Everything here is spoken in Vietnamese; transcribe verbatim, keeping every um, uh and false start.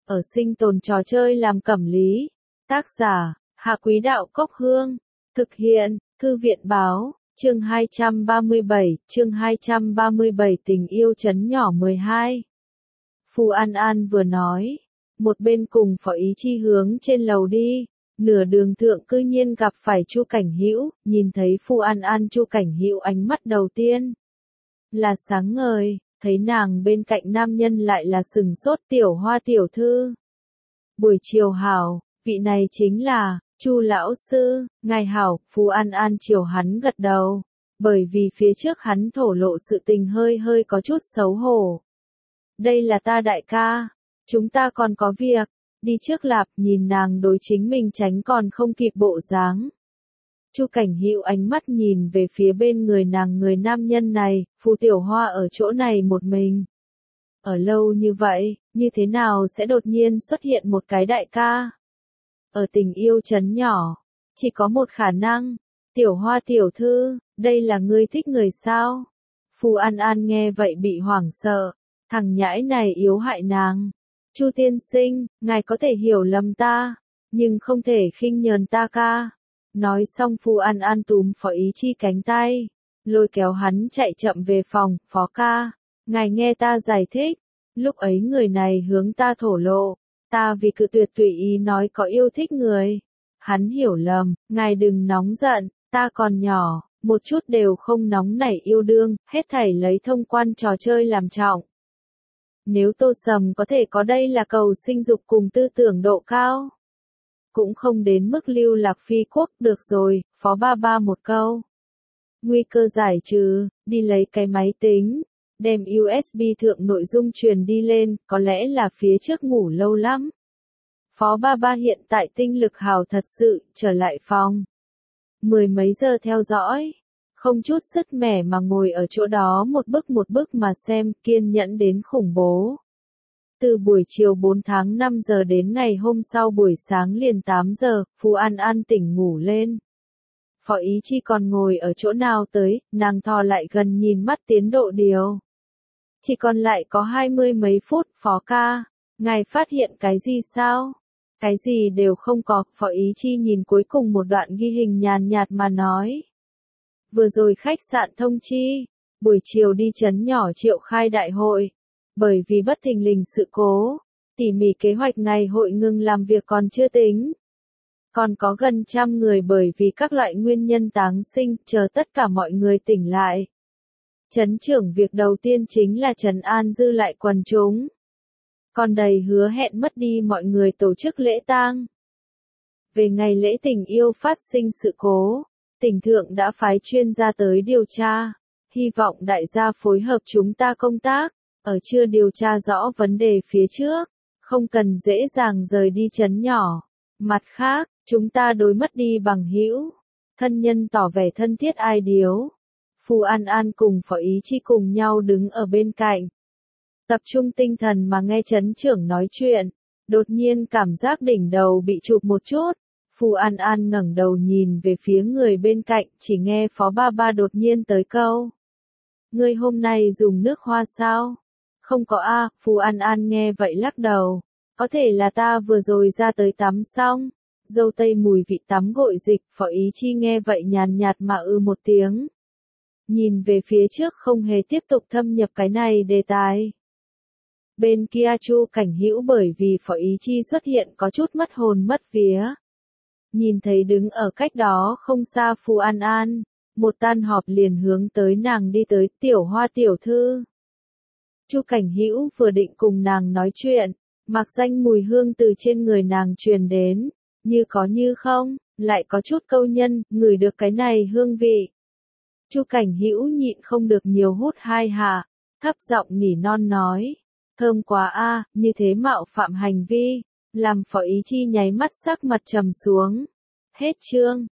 ở sinh tồn trò chơi làm cẩm lý. Tác giả, Hạ Quý Đạo Cốc Hương. Thực hiện, Thư viện Báo, chương hai trăm ba mươi bảy, chương hai trăm ba mươi bảy tình yêu trấn nhỏ mười hai. Phù An An vừa nói, một bên cùng Phó Ý Chi hướng trên lầu đi, nửa đường thượng cư nhiên gặp phải Chu Cảnh Hữu, nhìn thấy Phù An An Chu Cảnh Hữu ánh mắt đầu tiên là sáng ngời, thấy nàng bên cạnh nam nhân lại là sừng sốt Tiểu Hoa tiểu thư. Buổi chiều hảo, vị này chính là Chu lão sư, ngài hảo. Phù An An chiều hắn gật đầu, bởi vì phía trước hắn thổ lộ sự tình hơi hơi có chút xấu hổ. Đây là ta đại ca, chúng ta còn có việc, đi trước lạp. Nhìn nàng đối chính mình tránh còn không kịp bộ dáng. Chu Cảnh Hữu ánh mắt nhìn về phía bên người nàng người nam nhân này, Phù Tiểu Hoa ở chỗ này một mình. Ở lâu như vậy, như thế nào sẽ đột nhiên xuất hiện một cái đại ca? Ở tình yêu trấn nhỏ, chỉ có một khả năng. Tiểu Hoa tiểu thư, đây là ngươi thích người sao? Phù An An nghe vậy bị hoảng sợ, thằng nhãi này yếu hại nàng. Chu tiên sinh, ngài có thể hiểu lầm ta, nhưng không thể khinh nhờn ta ca. Nói xong Phù An An túm Phó Ý Chi cánh tay, lôi kéo hắn chạy chậm về phòng. Phó ca, ngài nghe ta giải thích, lúc ấy người này hướng ta thổ lộ, ta vì cự tuyệt tùy ý nói có yêu thích người. Hắn hiểu lầm, ngài đừng nóng giận, ta còn nhỏ, một chút đều không nóng nảy yêu đương, hết thảy lấy thông quan trò chơi làm trọng. Nếu Tô Sầm có thể có đây là cầu sinh dục cùng tư tưởng độ cao, cũng không đến mức lưu lạc phi quốc. Được rồi, Phó ba ba một câu. Nguy cơ giải trừ, đi lấy cái máy tính, đem u ét bê thượng nội dung truyền đi lên, có lẽ là phía trước ngủ lâu lắm. Phó ba ba hiện tại tinh lực hào thật sự, trở lại phòng. Mười mấy giờ theo dõi, không chút sứt mẻ mà ngồi ở chỗ đó một bức một bức mà xem, kiên nhẫn đến khủng bố. Từ buổi chiều bốn tháng năm giờ đến ngày hôm sau buổi sáng liền tám giờ, Phù An An tỉnh ngủ lên. Phó Ý Chi còn ngồi ở chỗ nào tới, nàng thò lại gần nhìn mắt tiến độ điều. Chỉ còn lại có hai mươi mấy phút. Phó ca, ngài phát hiện cái gì sao? Cái gì đều không có. Phó Ý Chi nhìn cuối cùng một đoạn ghi hình nhàn nhạt mà nói. Vừa rồi khách sạn thông chi, buổi chiều đi trấn nhỏ triệu khai đại hội. Bởi vì bất thình lình sự cố, tỉ mỉ kế hoạch ngày hội ngừng làm việc còn chưa tính. Còn có gần trăm người bởi vì các loại nguyên nhân táng sinh, chờ tất cả mọi người tỉnh lại. Trấn trưởng việc đầu tiên chính là trấn an dư lại quần chúng. Còn đầy hứa hẹn mất đi mọi người tổ chức lễ tang. Về ngày lễ tình yêu phát sinh sự cố, tỉnh thượng đã phái chuyên gia tới điều tra. Hy vọng đại gia phối hợp chúng ta công tác, ở chưa điều tra rõ vấn đề phía trước, không cần dễ dàng rời đi trấn nhỏ. Mặt khác, chúng ta đối mất đi bằng hữu, thân nhân tỏ vẻ thân thiết ai điếu. Phù An An cùng Phó Ý Chi cùng nhau đứng ở bên cạnh, tập trung tinh thần mà nghe trấn trưởng nói chuyện. Đột nhiên cảm giác đỉnh đầu bị chụp một chút. Phù An An ngẩng đầu nhìn về phía người bên cạnh, chỉ nghe Phó ba ba đột nhiên tới câu. Ngươi hôm nay dùng nước hoa sao? Không có a. À, Phù An An nghe vậy lắc đầu. Có thể là ta vừa rồi ra tới tắm xong, dâu tây mùi vị tắm gội dịch. Phó Ý Chi nghe vậy nhàn nhạt mà ư một tiếng. Nhìn về phía trước không hề tiếp tục thâm nhập cái này đề tài. Bên kia Chu Cảnh Hữu bởi vì Phó Ý Chi xuất hiện có chút mất hồn mất vía. Nhìn thấy đứng ở cách đó không xa Phù An An, một tan họp liền hướng tới nàng đi tới. Tiểu Hoa tiểu thư. Chu Cảnh Hữu vừa định cùng nàng nói chuyện, mặc danh mùi hương từ trên người nàng truyền đến, như có như không, lại có chút câu nhân, ngửi được cái này hương vị. Chu Cảnh Hữu nhịn không được nhiều hút hai hạ, thấp giọng nỉ non nói, thơm quá a. Như thế mạo phạm hành vi, làm Phó Ý Chi nháy mắt sắc mặt trầm xuống. Hết chương.